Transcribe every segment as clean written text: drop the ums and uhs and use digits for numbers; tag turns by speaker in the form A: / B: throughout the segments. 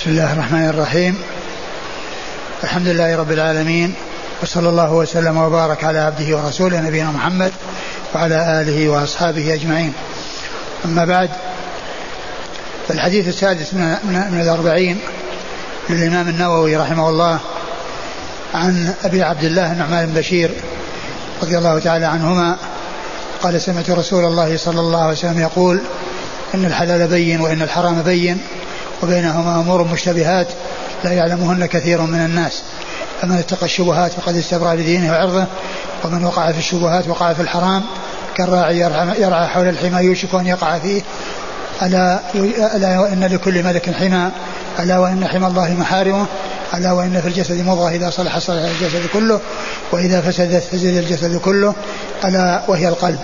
A: بسم الله الرحمن الرحيم. الحمد لله رب العالمين، وصلى الله وسلم وبارك على عبده ورسوله نبينا محمد وعلى آله وأصحابه أجمعين. أما بعد، فالحديث السادس من 40 للإمام النووي رحمه الله عن أبي عبد الله النعمان بن بشير رضي الله تعالى عنهما قال: سمعت رسول الله صلى الله عليه وسلم يقول: إن الحلال بين وإن الحرام بين وبينهما أمور مشتبهات لا يعلمهن كثير من الناس، فمن اتقى الشبهات فقد استبرأ لدينه وعرضه، ومن وقع في الشبهات وقع في الحرام كالراعي يرعى حول الحمى يوشك أن يقع فيه. ألا وإن لكل ملك حمى، ألا وإن حمى الله محارمه، ألا وإن في الجسد مضغة إذا صلح صلح الجسد كله وإذا فسدت فسد الجسد كله، ألا وهي القلب.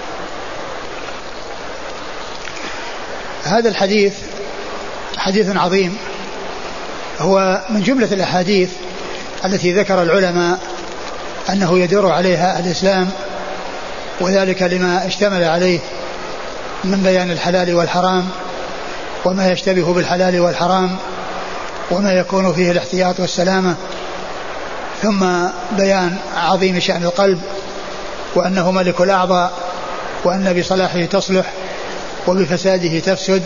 A: هذا الحديث حديث عظيم، هو من جملة الأحاديث التي ذكر العلماء أنه يدور عليها الإسلام، وذلك لما اشتمل عليه من بيان الحلال والحرام وما يشتبه بالحلال والحرام وما يكون فيه الاحتياط والسلامة، ثم بيان عظيم شأن القلب وأنه ملك الأعضاء، وأن بصلاحه تصلح وبفساده تفسد.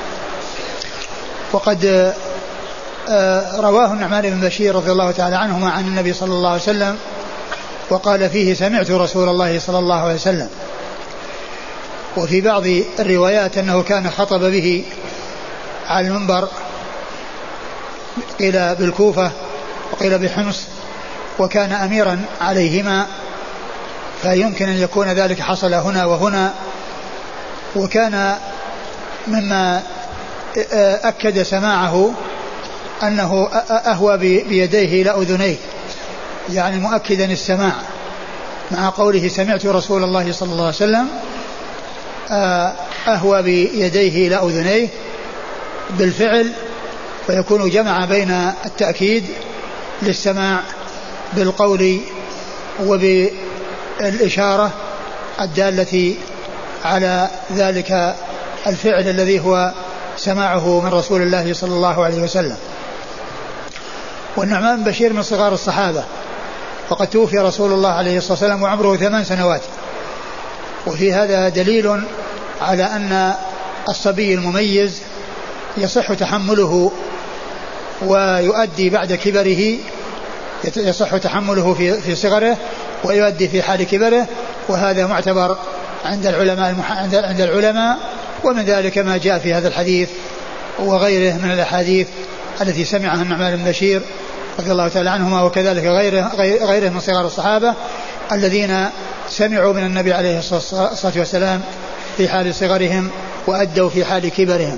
A: وقد رواه النعمان بن بشير رضي الله تعالى عنهما عن النبي صلى الله عليه وسلم، وقال فيه: سمعت رسول الله صلى الله عليه وسلم. وفي بعض الروايات أنه كان خطب به على المنبر، قيل بالكوفة وقيل بحمص، وكان أميرا عليهما، فيمكن أن يكون ذلك حصل هنا وهنا. وكان مما أكد سماعه أنه أهوى بيديه إلى أذنيه، يعني مؤكدا السماع، مع قوله سمعت رسول الله صلى الله عليه وسلم، أهوى بيديه إلى أذنيه بالفعل، فيكون جمع بين التأكيد للسماع بالقول وبالإشارة الدالة على ذلك الفعل الذي هو سماعه من رسول الله صلى الله عليه وسلم. والنعمان بن بشير من صغار الصحابة، وقد توفي رسول الله عليه الصلاة والسلام وعمره 8 سنوات. وفي هذا دليل على أن الصبي المميز يصح تحمله ويؤدي بعد كبره، يصح تحمله في صغره ويؤدي في حال كبره، وهذا معتبر عند العلماء. ومن ذلك ما جاء في هذا الحديث وغيره من الأحاديث التي سمعها النعمان بن بشير رضي الله تعالى عنهما، وكذلك غيره من صغار الصحابة الذين سمعوا من النبي عليه الصلاة والسلام في حال صغرهم وأدوا في حال كبرهم.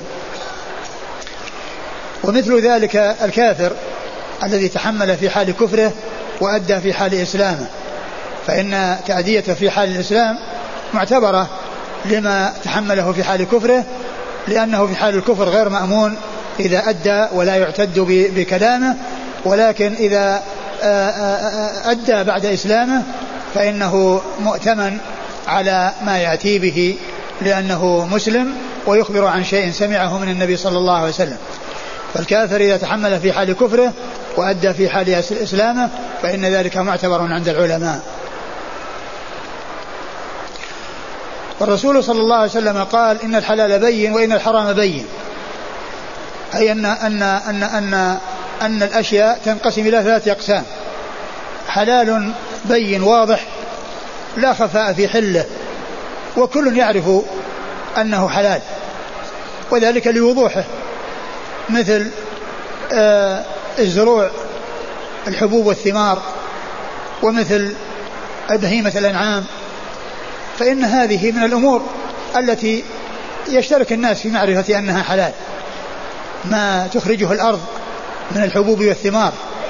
A: ومثل ذلك الكافر الذي تحمل في حال كفره وأدى في حال إسلامه، فإن تأديته في حال الإسلام معتبرة لما تحمله في حال كفره، لأنه في حال الكفر غير مأمون إذا أدى ولا يعتد بكلامه، ولكن إذا أدى بعد إسلامه فإنه مؤتمن على ما يأتي به، لأنه مسلم ويخبر عن شيء سمعه من النبي صلى الله عليه وسلم. فالكافر إذا تحمل في حال كفره وأدى في حال إسلامه فإن ذلك معتبر عند العلماء. والرسول صلى الله عليه وسلم قال: إن الحلال بين وإن الحرام بين، أي أن الأشياء تنقسم إلى 3 أقسام: حلال بين واضح لا خفاء في حله، وكل يعرف أنه حلال، وذلك لوضوحه، مثل الزروع الحبوب والثمار، ومثل بهيمة الأنعام، فإن هذه من الأمور التي يشترك الناس في معرفة أنها حلال. ما تخرجه الأرض من الحبوب والثمار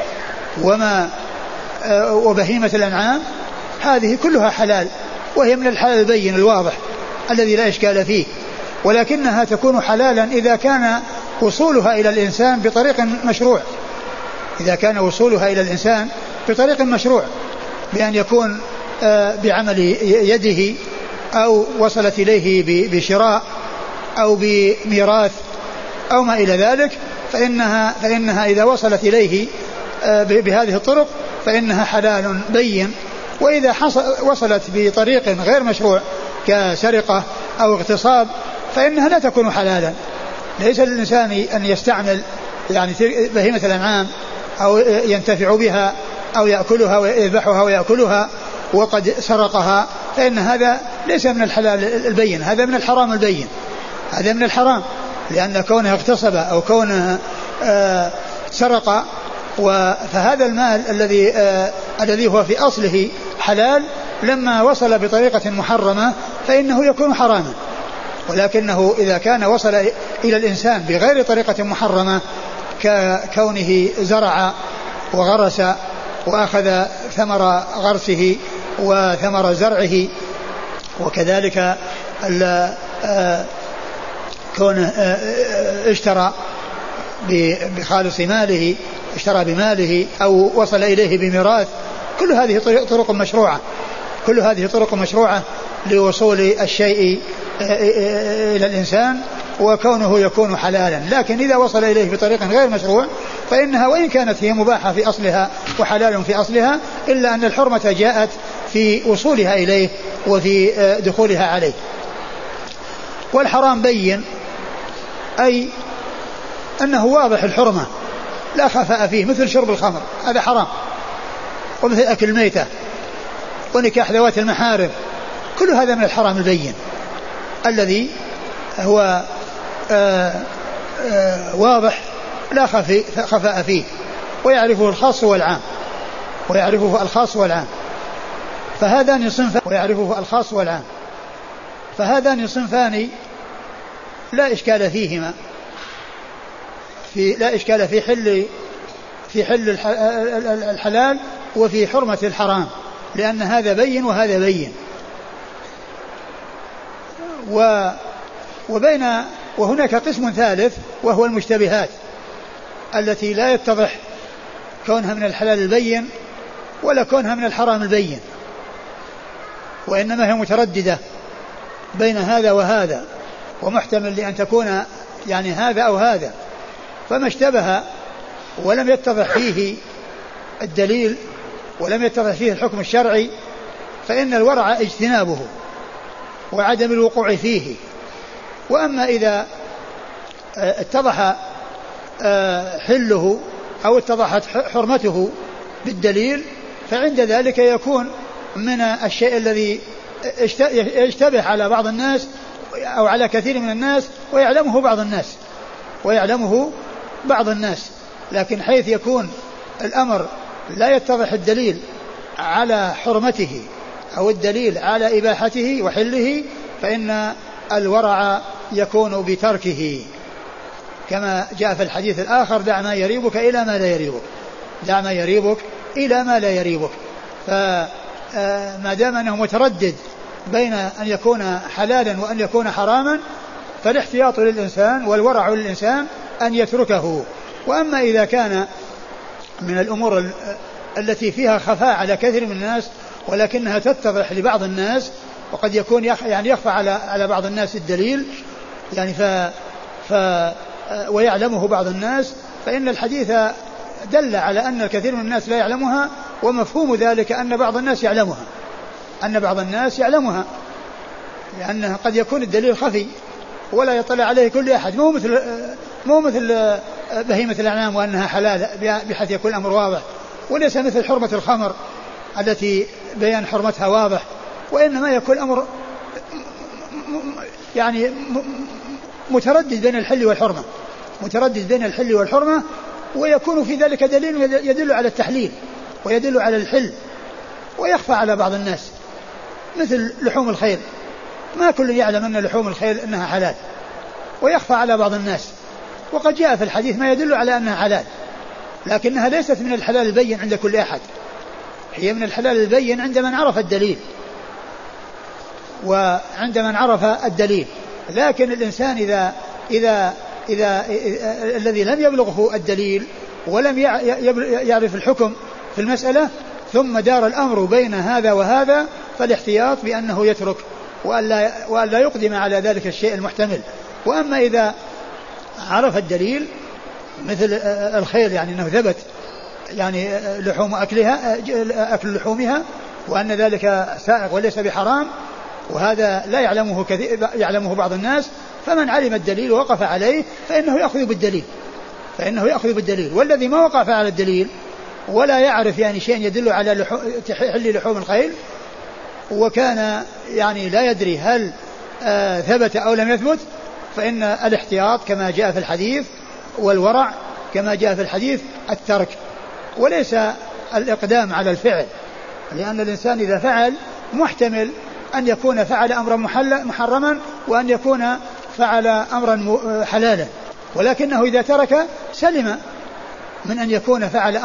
A: وبهيمة الأنعام هذه كلها حلال، وهي من الحلال البين الواضح الذي لا إشكال فيه، ولكنها تكون حلالا إذا كان وصولها إلى الإنسان بطريق مشروع، إذا كان وصولها إلى الإنسان بطريق مشروع، بأن يكون بعمل يده أو وصلت إليه بشراء أو بميراث أو ما إلى ذلك، فإنها إذا وصلت إليه بهذه الطرق فإنها حلال بين. وإذا وصلت بطريق غير مشروع كسرقة أو اغتصاب فإنها لا تكون حلالا. ليس للإنسان أن يستعمل يعني بهيمة الأنعام أو ينتفع بها أو يأكلها ويذبحها ويأكلها وقد سرقها، فإن هذا ليس من الحلال البين، هذا من الحرام البين، هذا من الحرام، لأن كونه اغتصب أو كونه سرق فهذا المال الذي هو في أصله حلال لما وصل بطريقة محرمة فإنه يكون حراما. ولكنه إذا كان وصل إلى الإنسان بغير طريقة محرمة ككونه زرع وغرس وأخذ ثمر غرسه وثمر زرعه، وكذلك كونه اشترى بخالص ماله، اشترى بماله أو وصل إليه بميراث، كل هذه طرق مشروعة، كل هذه طرق مشروعة لوصول الشيء إلى الإنسان وكونه يكون حلالا. لكن إذا وصل إليه بطريق غير مشروع فإنها وإن كانت هي مباحة في أصلها وحلال في أصلها إلا أن الحرمة جاءت في وصولها إليه وفي دخولها عليه. والحرام بين أي أنه واضح الحرمة لا خفاء فيه، مثل شرب الخمر هذا حرام، ومثل أكل الميتة ونكاح ذوات المحارم، كل هذا من الحرام البين الذي هو واضح لا خفاء فيه، ويعرفه الخاص والعام، ويعرفه الخاص والعام. فهذان صنفان، ويعرفه الخاص والعام، فهذان صنفان لا إشكال فيهما، لا إشكال في حل الحلال وفي حرمة الحرام، لأن هذا بين وهذا بين. وهناك قسم ثالث وهو المشتبهات التي لا يتضح كونها من الحلال البين ولا كونها من الحرام البين، وإنما هي مترددة بين هذا وهذا، ومحتمل لأن تكون يعني هذا أو هذا. فما اشتبه ولم يتضح فيه الدليل ولم يتضح فيه الحكم الشرعي فإن الورع اجتنابه وعدم الوقوع فيه. وأما إذا اتضح حله أو اتضحت حرمته بالدليل فعند ذلك يكون من الشيء الذي يشتبه على بعض الناس أو على كثير من الناس ويعلمه بعض الناس، لكن حيث يكون الأمر لا يتضح الدليل على حرمته أو الدليل على إباحته وحله فإن الورع يكون بتركه، كما جاء في الحديث الآخر: دع ما يريبك إلى ما لا يريبك، دع ما يريبك إلى ما لا يريبك. فما دام أنه متردد بين أن يكون حلالا وأن يكون حراما فالاحتياط للإنسان والورع للإنسان أن يتركه. وأما إذا كان من الأمور التي فيها خفاء على كثير من الناس ولكنها تتضح لبعض الناس وقد يكون يعني يخفى على بعض الناس الدليل يعني ويعلمه بعض الناس، فإن الحديث دل على أن الكثير من الناس لا يعلمها، ومفهوم ذلك أن بعض الناس يعلمها، لأنه قد يكون الدليل خفي ولا يطلع عليه كل أحد، مو مثل بهيمة الأنعام وأنها حلال بحيث يكون الأمر واضح، وليس مثل حرمة الخمر التي بيان حرمتها واضح، وإنما يكون الأمر يعني متردد بين الحل والحرمة، ويكون في ذلك دليل يدل على التحليل ويدل على الحل، ويخفى على بعض الناس، مثل لحوم الخيل، ما كل يعلم أن لحوم الخيل أنها حلال، ويخفى على بعض الناس، وقد جاء في الحديث ما يدل على أنها حلال، لكنها ليست من الحلال البين عند كل أحد، هي من الحلال البين عند من عرف الدليل وعند من عرف الدليل. لكن الإنسان إذا الذي لم يبلغه الدليل ولم يعرف الحكم في المسألة ثم دار الأمر بين هذا وهذا فالاحتياط بأنه يترك وألا يقدم على ذلك الشيء المحتمل. وأما إذا عرف الدليل مثل الخيل يعني أنه ثبت يعني لحوم أكلها أكل لحومها وأن ذلك سائغ وليس بحرام، وهذا لا يعلمه بعض الناس، فمن علم الدليل ووقف عليه فإنه يأخذ بالدليل. والذي ما وقف على الدليل ولا يعرف يعني شيء يدل على تحل لحوم الخيل وكان يعني لا يدري هل ثبت أو لم يثبت، فإن الاحتياط كما جاء في الحديث والورع كما جاء في الحديث الترك وليس الإقدام على الفعل، لأن الإنسان إذا فعل محتمل أن يكون فعل أمرا محرما وأن يكون فعل أمرا حلالا، ولكنه إذا ترك سلم من أن يكون فعل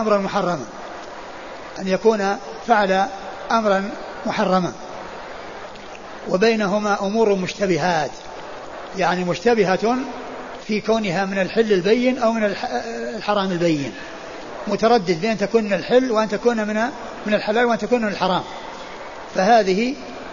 A: أمرا محرما وبينهما أمور مشتبهات، يعني مشتبهة في كونها من الحل البين أو من الحرام البين، متردد بأن تكون من الحل وأن تكون من الحلال وأن تكون من الحرام. فهذه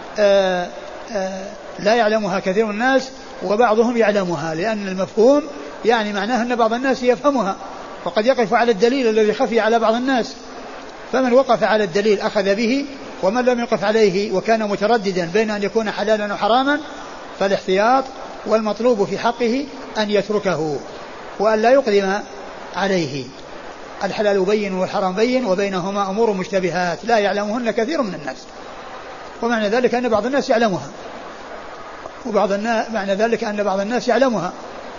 A: لا يعلمها كثير من الناس وبعضهم يعلمها، لأن المفهوم يعني معناه أن بعض الناس يفهمها وقد يقف على الدليل الذي خفي على بعض الناس، فمن وقف على الدليل أخذ به، ومن لم يقف عليه وكان مترددا بين أن يكون حلالا وحراما فالاحتياط والمطلوب في حقه أن يتركه وأن لا يقدم عليه. الحلال بين والحرام بين وبينهما أمور مشتبهات لا يعلمهن كثير من الناس، ومعنى ذلك أن بعض الناس يعلمها معنى ذلك أن بعض الناس يعلمها.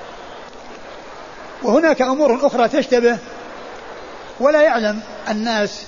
A: وهناك أمور أخرى تشتبه ولا يعلم الناس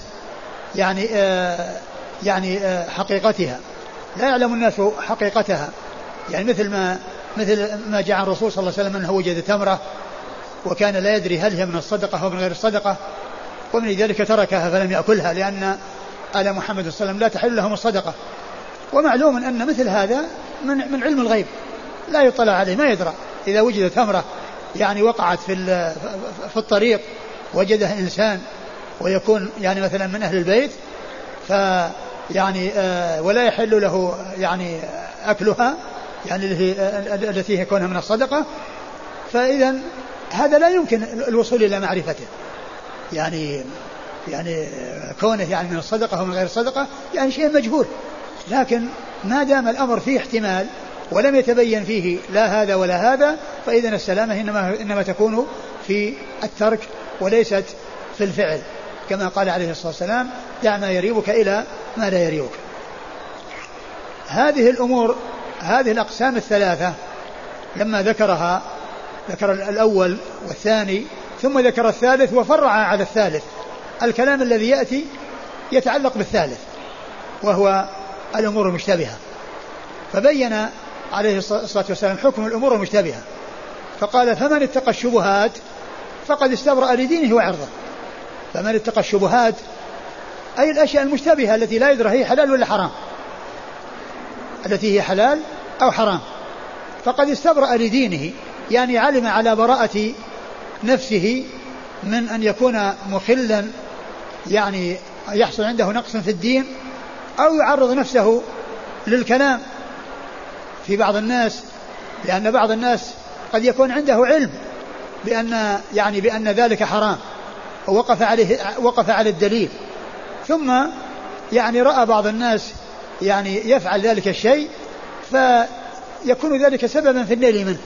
A: يعني حقيقتها، لا يعلم الناس حقيقتها، يعني مثل ما جاء عن الرسول صلى الله عليه وسلم أنه وجد تمرة وكان لا يدري هل هي من الصدقة أو من غير الصدقة، ومن ذلك تركها فلم يأكلها لأن آل محمد صلى الله عليه وسلم لا تحل لهم الصدقة. ومعلوم أن مثل هذا من علم الغيب لا يطلع عليه، ما يدرى إذا وجد تمرة يعني وقعت في الطريق وجدها إنسان ويكون يعني مثلا من أهل البيت يعني ولا يحل له يعني أكلها يعني التي يكونها من الصدقة، فإذا هذا لا يمكن الوصول إلى معرفته، يعني كونه يعني من الصدقة أو من غير الصدقة يعني شيء مجهول. لكن ما دام الأمر فيه احتمال ولم يتبين فيه لا هذا ولا هذا، فإذا السلامة إنما تكون في الترك وليست في الفعل، كما قال عليه الصلاة والسلام: دع ما يريبك إلى ما لا يريبك. هذه الأمور، هذه الأقسام الثلاثة لما ذكرها، ذكر الأول والثاني ثم ذكر الثالث وفرع على الثالث. الكلام الذي يأتي يتعلق بالثالث وهو الأمور المشتبهة، فبين عليه الصلاة والسلام حكم الأمور المشتبهة، فقال: فمن اتقى الشبهات فقد استبرأ لدينه وعرضه. فمن اتقى الشبهات أي الأشياء المشتبهة التي لا يدرى هي حلال ولا حرام، التي هي حلال أو حرام، فقد استبرأ لدينه، يعني علم على براءة نفسه من أن يكون مخلا، يعني يحصل عنده نقص في الدين أو يعرض نفسه للكلام في بعض الناس، لأن بعض الناس قد يكون عنده علم بأن ذلك حرام ووقف على الدليل، ثم يعني رأى بعض الناس يعني يفعل ذلك الشيء فيكون ذلك سببا في النيل منه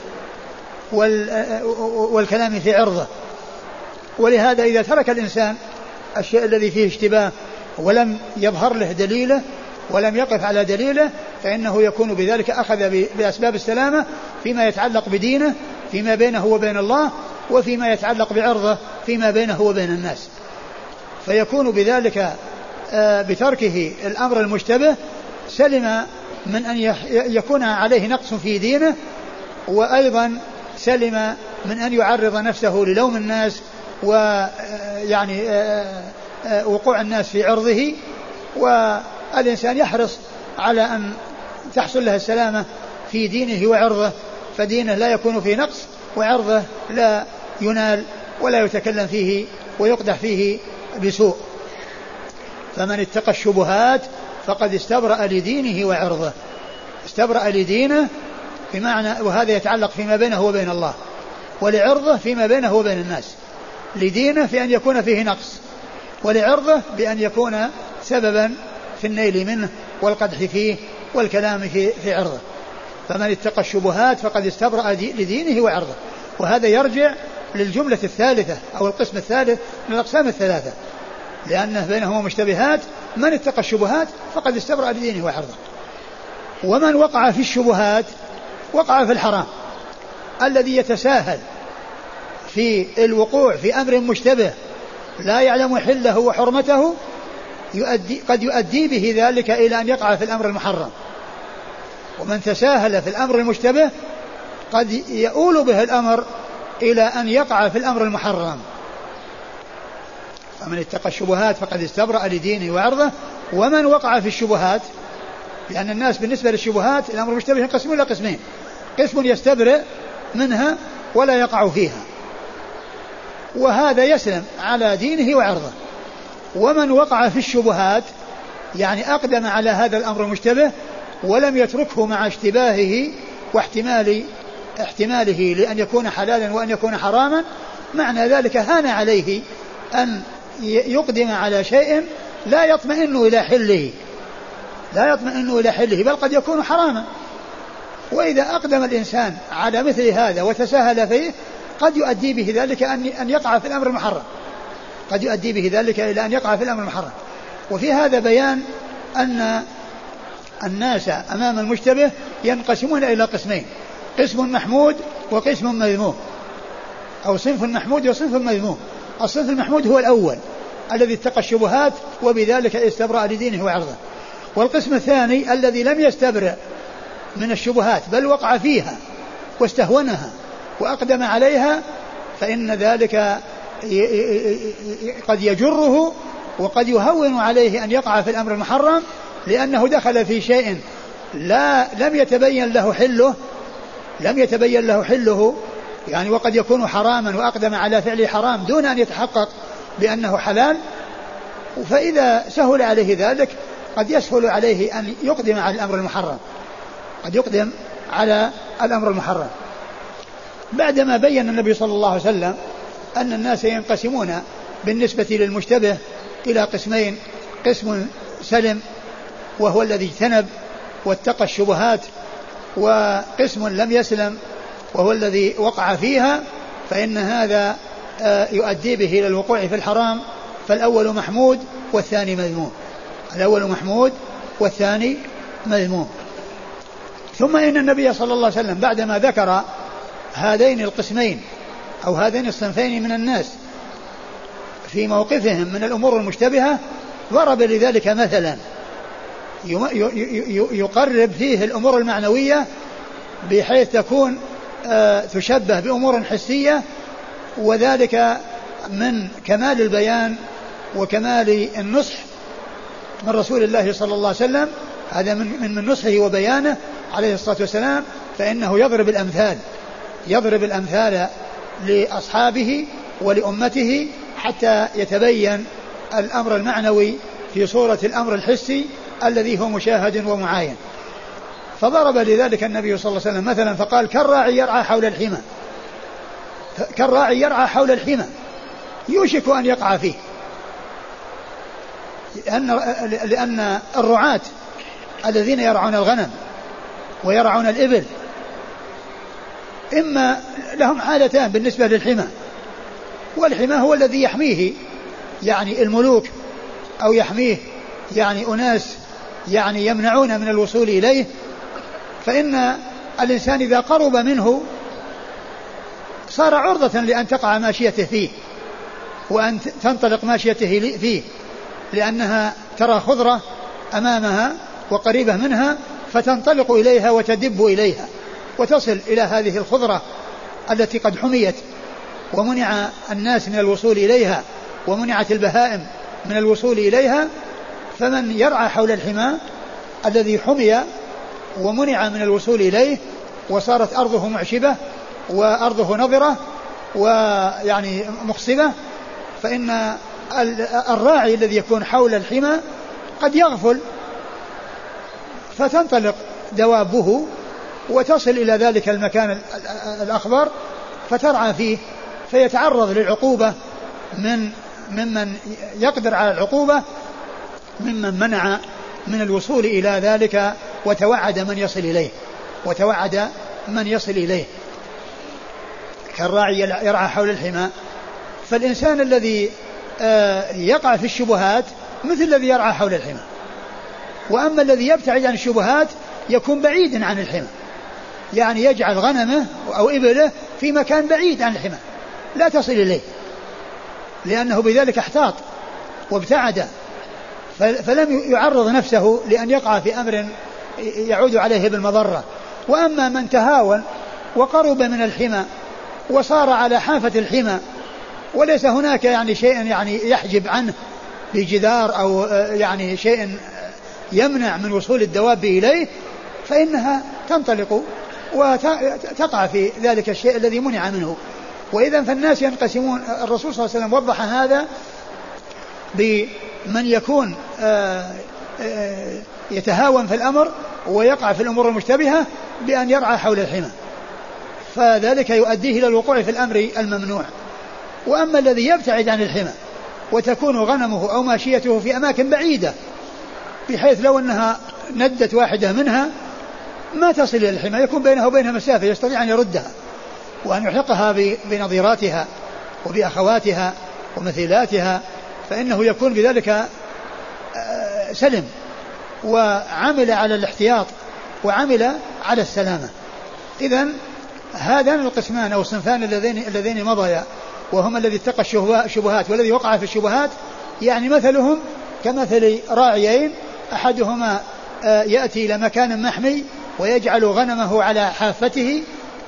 A: والكلام في عرضه. ولهذا إذا ترك الإنسان الشيء الذي فيه اشتباه ولم يظهر له دليله ولم يقف على دليله فإنه يكون بذلك أخذ بأسباب السلامة فيما يتعلق بدينه فيما بينه وبين الله، وفيما يتعلق بعرضه فيما بينه وبين الناس، فيكون بذلك بتركه الأمر المشتبه سلم من أن يكون عليه نقص في دينه، وأيضا سلم من أن يعرض نفسه للوم الناس ويعني وقوع الناس في عرضه. والإنسان يحرص على أن تحصل له السلامة في دينه وعرضه، فدينه لا يكون فيه نقص وعرضه لا ينال ولا يتكلم فيه ويقدح فيه بسوء. فمن اتقى الشبهات فقد استبرأ لدينه وعرضه. استبرأ لدينه بمعنى، وهذا يتعلق فيما بينه وبين الله، ولعرضه فيما بينه وبين الناس. لدينه في أن يكون فيه نقص، ولعرضه بأن يكون سببا في النيل منه والقدح فيه والكلام في عرضه. فمن اتقى الشبهات فقد استبرأ لدينه وعرضه. وهذا يرجع للجملة الثالثة أو القسم الثالث من الأقسام الثلاثة، لأنه بينهما مشتبهات. من اتقى الشبهات فقد استبرأ لدينه وعرضه. ومن وقع في الشبهات وقع في الحرام، الذي يتساهل في الوقوع في أمر مشتبه لا يعلم حله وحرمته قد يؤدي به ذلك إلى أن يقع في الأمر المحرم. ومن تساهل في الأمر المشتبه قد يؤول به الأمر إلى أن يقع في الأمر المحرم. فمن اتقى الشبهات فقد استبرأ لدينه وعرضه. ومن وقع في الشبهات، لأن الناس بالنسبة للشبهات الأمر المشتبه ينقسم إلى قسمين: قسم يستبرئ منها ولا يقع فيها، وهذا يسلم على دينه وعرضه. ومن وقع في الشبهات يعني أقدم على هذا الأمر المشتبه ولم يتركه مع اشتباهه واحتماله لأن يكون حلالا وأن يكون حراما، معنى ذلك هان عليه أن يقدم على شيء لا يطمئن إلى حله بل قد يكون حراما. وإذا أقدم الإنسان على مثل هذا وتساهل فيه قد يؤدي به ذلك أن يقع في الأمر المحرم، قد يؤدي به ذلك إلى أن يقع في الأمر المحرم. وفي هذا بيان أن الناس أمام المشتبه ينقسمون إلى قسمين: قسم محمود وقسم مذموم، أو صنف محمود وصنف مذموم. الصنف المحمود هو الأول الذي اتقى الشبهات وبذلك استبرأ لدينه وعرضه. والقسم الثاني الذي لم يستبرأ من الشبهات بل وقع فيها واستهونها وأقدم عليها، فإن ذلك قد يجره وقد يهون عليه أن يقع في الأمر المحرم، لأنه دخل في شيء لم يتبين له حله يعني، وقد يكون حراما وأقدم على فعل حرام دون أن يتحقق بأنه حلال. فإذا سهل عليه ذلك قد يسهل عليه أن يقدم على الأمر المحرم، بعدما بين النبي صلى الله عليه وسلم أن الناس ينقسمون بالنسبة للمشتبه إلى قسمين: قسم سلم وهو الذي اجتنب واتقى الشبهات، وقسم لم يسلم وهو الذي وقع فيها، فإن هذا يؤدي به إلى الوقوع في الحرام. فالأول محمود والثاني مذموم. ثم إن النبي صلى الله عليه وسلم بعدما ذكر هذين القسمين أو هذين الصنفين من الناس في موقفهم من الأمور المشتبهة ضرب لذلك مثلا يقرب فيه الأمور المعنوية بحيث تكون تشبه بأمور حسية، وذلك من كمال البيان وكمال النصح من رسول الله صلى الله عليه وسلم. هذا من نصحه وبيانه عليه الصلاة والسلام، فإنه يضرب الأمثال لأصحابه ولأمته حتى يتبين الأمر المعنوي في صورة الأمر الحسي الذي هو مشاهد ومعاين. فضرب لذلك النبي صلى الله عليه وسلم مثلا فقال: كالراعي يرعى حول الحمى يوشك أن يقع فيه. لأن الرعاة الذين يرعون الغنم ويرعون الإبل إما لهم حالتان بالنسبة للحمى: والحمى هو الذي يحميه يعني الملوك، أو يحميه يعني أناس يعني يمنعون من الوصول إليه، فإن الإنسان إذا قرب منه صار عرضة لأن تقع ماشيته فيه وأن تنطلق ماشيته فيه، لأنها ترى خضرة أمامها وقريبة منها فتنطلق إليها وتدب إليها وتصل إلى هذه الخضرة التي قد حميت ومنع الناس من الوصول إليها ومنعت البهائم من الوصول إليها. فمن يرعى حول الحمى الذي حمي ومنع من الوصول إليه وصارت أرضه معشبة وأرضه نظرة ويعني مخصبة، فإن الراعي الذي يكون حول الحمى قد يغفل فتنطلق دوابه وتصل إلى ذلك المكان الأخضر فترعى فيه، فيتعرض للعقوبة ممن يقدر على العقوبة ممن منع من الوصول إلى ذلك وتوعد من يصل إليه كالراعي يرعى حول الحمى. فالإنسان الذي يقع في الشبهات مثل الذي يرعى حول الحمى، وأما الذي يبتعد عن الشبهات يكون بعيدا عن الحمى، يعني يجعل غنمه أو إبله في مكان بعيد عن الحمى لا تصل إليه، لأنه بذلك احتاط وابتعد، فلم يعرض نفسه لأن يقع في أمر يعود عليه بالمضرة. وأما من تهاون وقرب من الحمى وصار على حافة الحمى وليس هناك يعني شيء يعني يحجب عنه بجدار أو يعني شيء يمنع من وصول الدواب إليه، فإنها تنطلق وتقع في ذلك الشيء الذي منع منه. وإذا فالناس ينقسمون. الرسول صلى الله عليه وسلم وضح هذا بمن يكون يتهاون في الأمر ويقع في الأمور المشتبهة بأن يرعى حول الحمى، فذلك يؤديه إلى الوقوع في الأمر الممنوع. وأما الذي يبتعد عن الحمى وتكون غنمه أو ماشيته في أماكن بعيدة بحيث لو أنها ندت واحدة منها ما تصل إلى الحمى، يكون بينها وبينها مسافة يستطيع أن يردها وأن يلحقها بنظيراتها وبأخواتها ومثيلاتها، فإنه يكون بذلك سلم وعمل على الاحتياط وعمل على السلامة. إذن هذان القسمان أو الصنفان اللذين مضيا وهم الذي اتقى الشبهات والذي وقع في الشبهات، يعني مثلهم كمثل راعيين أحدهما يأتي إلى مكان محمي ويجعل غنمه على حافته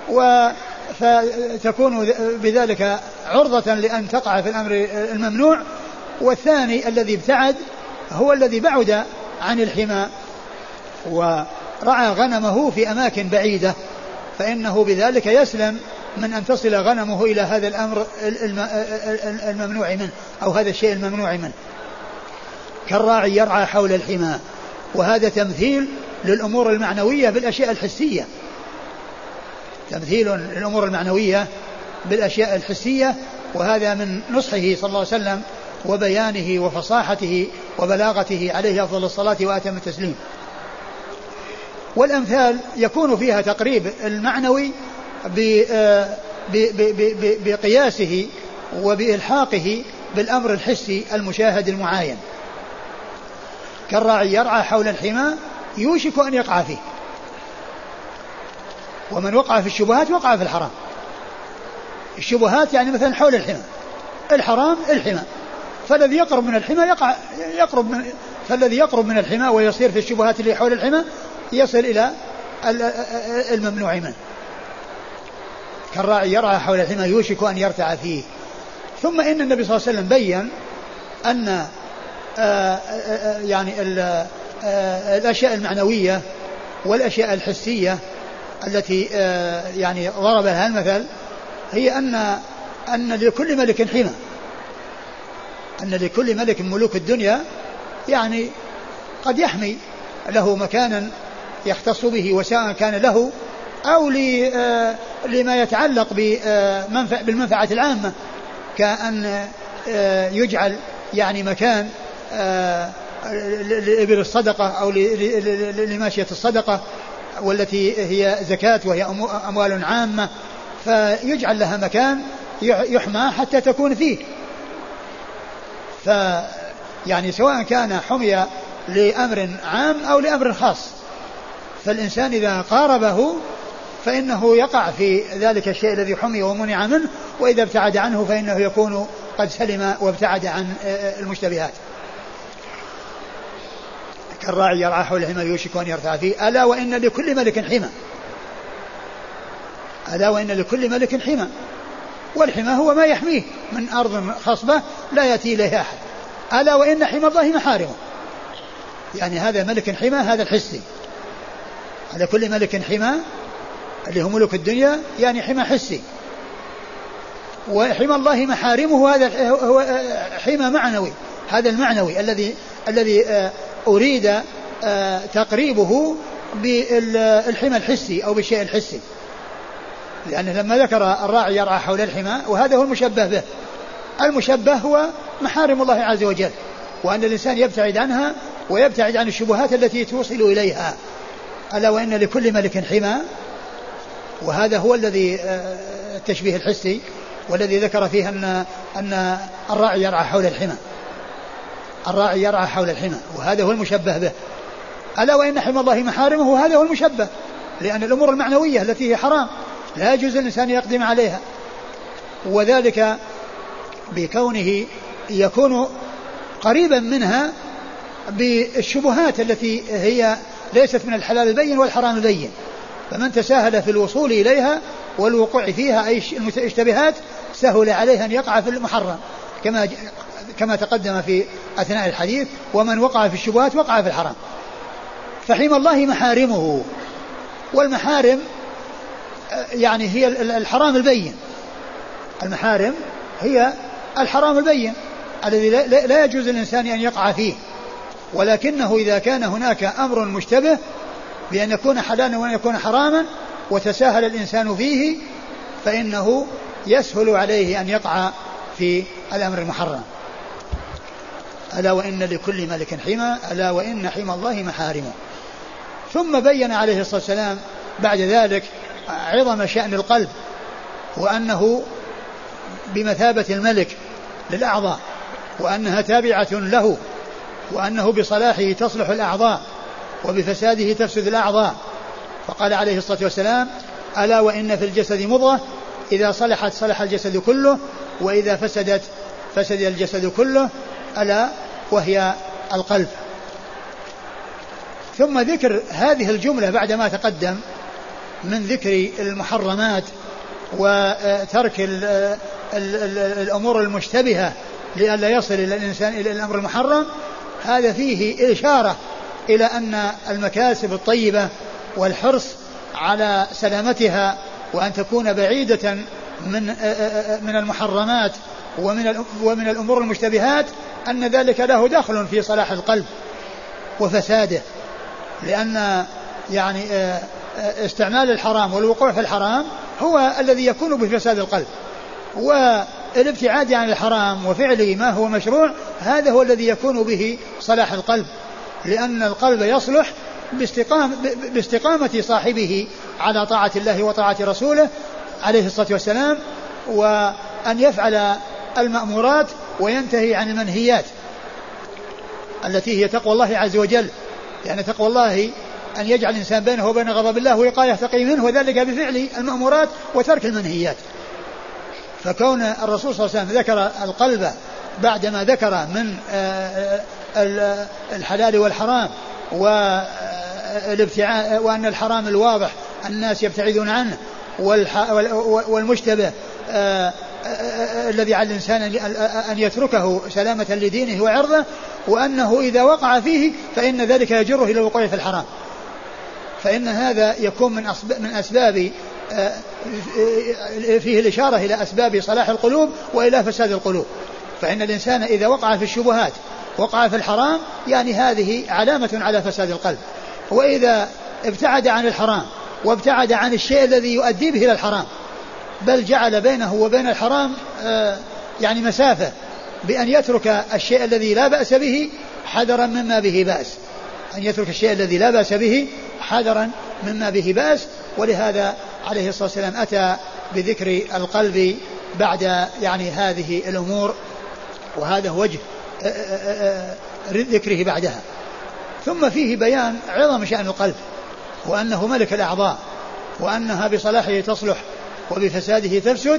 A: فتكون بذلك عرضة لأن تقع في الأمر الممنوع. والثاني الذي ابتعد هو الذي بعد عن الحمى ورعى غنمه في أماكن بعيدة، فإنه بذلك يسلم من أن تصل غنمه إلى هذا الأمر الممنوع منه أو هذا الشيء الممنوع منه كالراعي يرعى حول الحمى. وهذا تمثيل للأمور المعنوية بالأشياء الحسية، تمثيل للأمور المعنوية بالأشياء الحسية، وهذا من نصحه صلى الله عليه وسلم وبيانه وفصاحته وبلاغته عليه أفضل الصلاة وأتم التسليم. والأمثال يكون فيها تقريب المعنوي بقياسه وبإلحاقه بالأمر الحسي المشاهد المعاين كالراعي يرعى حول الحمى يوشك أن يقع فيه، ومن وقع في الشبهات وقع في الحرام. الشبهات يعني مثلا حول الحمى، الحرام الحمى، فالذي يقرب من الحمى فالذي يقرب من الحمى ويصير في الشبهات اللي حول الحمى يصل إلى الممنوع منه كالراعي يرعى حول الحمى يوشك أن يرتع فيه. ثم إن النبي صلى الله عليه وسلم بيّن أن يعني الأشياء المعنوية والأشياء الحسية التي يعني ضرب لها المثل هي أن لكل ملك حمى، أن لكل ملك من ملوك الدنيا يعني قد يحمي له مكانا يختص به، وسواء كان له أو لما يتعلق بالمنفعة العامة، كأن يجعل يعني مكان لإبل الصدقة أو لماشية الصدقة والتي هي زكاة وهي أموال عامة، فيجعل لها مكان يحمى حتى تكون فيه. يعني سواء كان حمي لأمر عام أو لأمر خاص، فالإنسان إذا قاربه فإنه يقع في ذلك الشيء الذي حمي ومنع منه، وإذا ابتعد عنه فإنه يكون قد سلم وابتعد عن المشتبهات. كالراعي يرعى حول الحمى يوشك أن يرتع فيه. ألا وإن لكل ملك حمى، ألا وإن لكل ملك حمى، والحمى هو ما يحميه من أرض خصبة لا يأتي إليه أحد. ألا وإن حمى الله محارمه، يعني هذا ملك حمى هذا الحسي، على كل ملك حمى اللي هم ملوك الدنيا يعني حمى حسي، وحمى الله محارمه هذا هو حمى معنوي، هذا المعنوي الذي أريد تقريبه بالحمى الحسي أو بالشيء الحسي، لأنه لما ذكر الراعي يرعى حول الحمى وهذا هو المشبه به، المشبه هو محارم الله عز وجل، وأن الإنسان يبتعد عنها ويبتعد عن الشبهات التي توصل إليها. ألا وإن لكل ملك حمى، وهذا هو الذي التشبيه الحسي والذي ذكر فيه أن الراعي يرعى حول الحمى، الراعي يرعى حول الحمى، وهذا هو المشبه به. ألا وإن حمى الله محارمه، وهذا هو المشبه، لأن الأمور المعنوية التي هي حرام لا يجوز الإنسان يقدم عليها، وذلك بكونه يكون قريبا منها بالشبهات التي هي ليست من الحلال البين والحرام البين. فمن تساهل في الوصول إليها والوقوع فيها أي الاشتبهات سهل عليه أن يقع في المحرم، كما تقدم في أثناء الحديث: ومن وقع في الشبهات وقع في الحرام. فحمى الله محارمه، والمحارم يعني هي الحرام البين، المحارم هي الحرام البين الذي لا يجوز للإنسان أن يقع فيه، ولكنه إذا كان هناك أمر مشتبه بأن يكون حلالا وأن يكون حراما وتساهل الإنسان فيه فإنه يسهل عليه أن يقع في الأمر المحرم. ألا وإن لكل ملك حمى، ألا وإن حمى الله محارمه. ثم بين عليه الصلاة والسلام بعد ذلك عظم شأن القلب، وأنه بمثابة الملك للأعضاء، وأنها تابعة له، وأنه بصلاحه تصلح الأعضاء وبفساده تفسد الأعضاء. فقال عليه الصلاة والسلام: ألا وإن في الجسد مضغة إذا صلحت صلح الجسد كله، وإذا فسدت فسد الجسد كله، ألا وهي القلب. ثم ذكر هذه الجملة بعدما تقدم من ذكر المحرمات وترك الأمور المشتبهة لئلا يصل إلى الإنسان إلى الأمر المحرم، هذا فيه إشارة إلى أن المكاسب الطيبة والحرص على سلامتها وأن تكون بعيدة من المحرمات ومن الأمور المشتبهات، أن ذلك له دخل في صلاح القلب وفساده، لأن يعني استعمال الحرام والوقوع في الحرام هو الذي يكون بفساد القلب، والابتعاد عن الحرام وفعل ما هو مشروع هذا هو الذي يكون به صلاح القلب، لأن القلب يصلح باستقامة صاحبه على طاعة الله وطاعة رسوله عليه الصلاة والسلام، وأن يفعل المأمورات وينتهي عن المنهيات التي هي تقوى الله عز وجل، يعني تقوى الله أن يجعل الإنسان بينه وبين غضب الله ويقاه يتقي منه، وذلك بفعل المأمورات وترك المنهيات. فكون الرسول صلى الله عليه وسلم ذكر القلب بعدما ذكر من الحلال والحرام والابتعاد، وأن الحرام الواضح الناس يبتعدون عنه، والمشتبه الذي على الإنسان أن يتركه سلامة لدينه وعرضه، وأنه إذا وقع فيه فإن ذلك يجره إلى الوقوع في الحرام، فإن هذا يكون من أسباب فيه الإشارة إلى أسباب صلاح القلوب وإلى فساد القلوب. فإن الإنسان إذا وقع في الشبهات وقع في الحرام يعني هذه علامة على فساد القلب، وإذا ابتعد عن الحرام وابتعد عن الشيء الذي يؤدي به إلى الحرام، بل جعل بينه وبين الحرام يعني مسافة بأن يترك الشيء الذي لا بأس به حذرا مما به بأس، أن يترك الشيء الذي لا بأس به حذرا مما به بأس. ولهذا عليه الصلاة والسلام أتى بذكر القلب بعد يعني هذه الأمور، وهذا وجه ذكره بعدها. ثم فيه بيان عظم شأن القلب، وأنه ملك الأعضاء، وأنها بصلاحه تصلح وبفساده تفسد.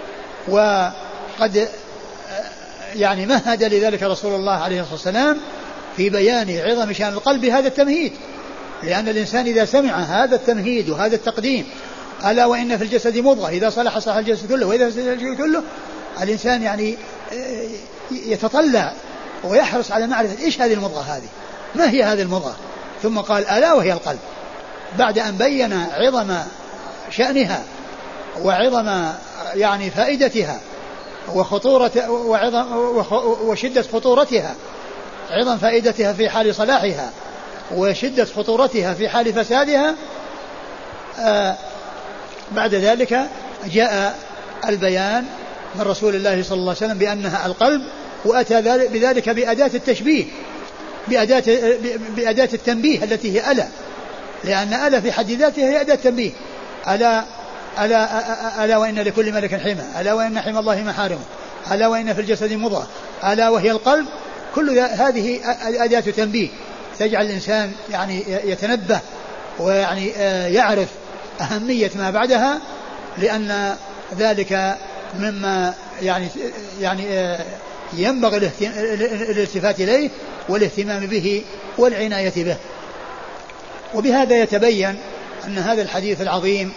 A: وقد يعني مهد لذلك رسول الله عليه الصلاة والسلام في بيان عظم شأن القلب هذا التمهيد، لأن الإنسان إذا سمع هذا التمهيد وهذا التقديم: ألا وإن في الجسد مضغة إذا صلح صلح الجسد كله وإذا فسد الجسد كله، الإنسان يعني يتطلع ويحرص على معرفة إيش هذه المضغة، هذه ما هي هذه المضغة. ثم قال: ألا وهي القلب، بعد أن بين عظم شأنها وعظم يعني فائدتها وخطورة وشدة خطورتها، عظم فائدتها في حال صلاحها وشدة خطورتها في حال فسادها. بعد ذلك جاء البيان من رسول الله صلى الله عليه وسلم بأنها القلب، وأتى بذلك بأداة التشبيه، بأداة التنبيه التي هي ألا، لأن ألا في حد ذاتها هي أداة تنبيه. ألا وإن لكل ملك حمى، ألا وإن حمى الله محارمه، ألا وإن في الجسد مضغة، ألا وهي القلب. كل هذه أداة تنبيه تجعل الإنسان يعني يتنبه ويعني يعرف أهمية ما بعدها، لأن ذلك مما يعني ينبغي الالتفات إليه والاهتمام به والعناية به. وبهذا يتبين أن هذا الحديث العظيم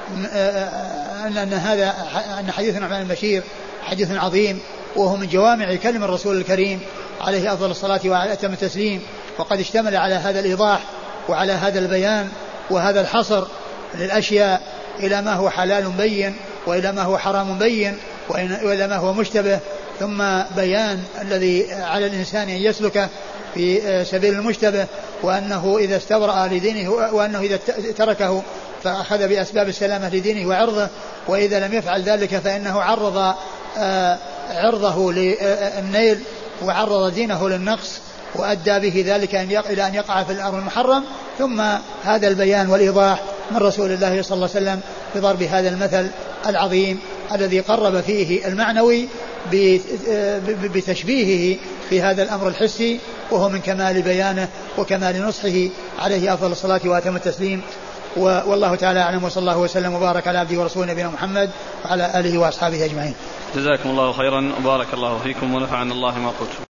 A: أن حديث النعمان بن بشير حديث عظيم، وهو من جوامع كلم الرسول الكريم عليه أفضل الصلاة وأتم التسليم، وقد اشتمل على هذا الإيضاح وعلى هذا البيان وهذا الحصر للأشياء إلى ما هو حلال بين وإلى ما هو حرام بين وإلى ما هو مشتبه، ثم بيان الذي على الإنسان أن يسلكه في سبيل المشتبه، وأنه إذا استبرأ لدينه، وأنه إذا تركه فأخذ بأسباب السلامة لدينه وعرضه، وإذا لم يفعل ذلك فإنه عرض عرضه للنيل وعرض دينه للنقص، وأدى به ذلك إلى أن يقع في الأمر المحرم. ثم هذا البيان والإيضاح من رسول الله صلى الله عليه وسلم بضرب هذا المثل العظيم الذي قرب فيه المعنوي بتشبيهه في هذا الأمر الحسي، وهو من كمال بيانه وكمال نصحه عليه أفضل الصلاة وأتم التسليم. والله تعالى أعلم، وصلى الله وسلم وبارك على عبده ورسوله نبينا محمد وعلى آله وأصحابه أجمعين.
B: جزاكم الله خيرا وبارك الله فيكم ونفعنا الله ما قلتم.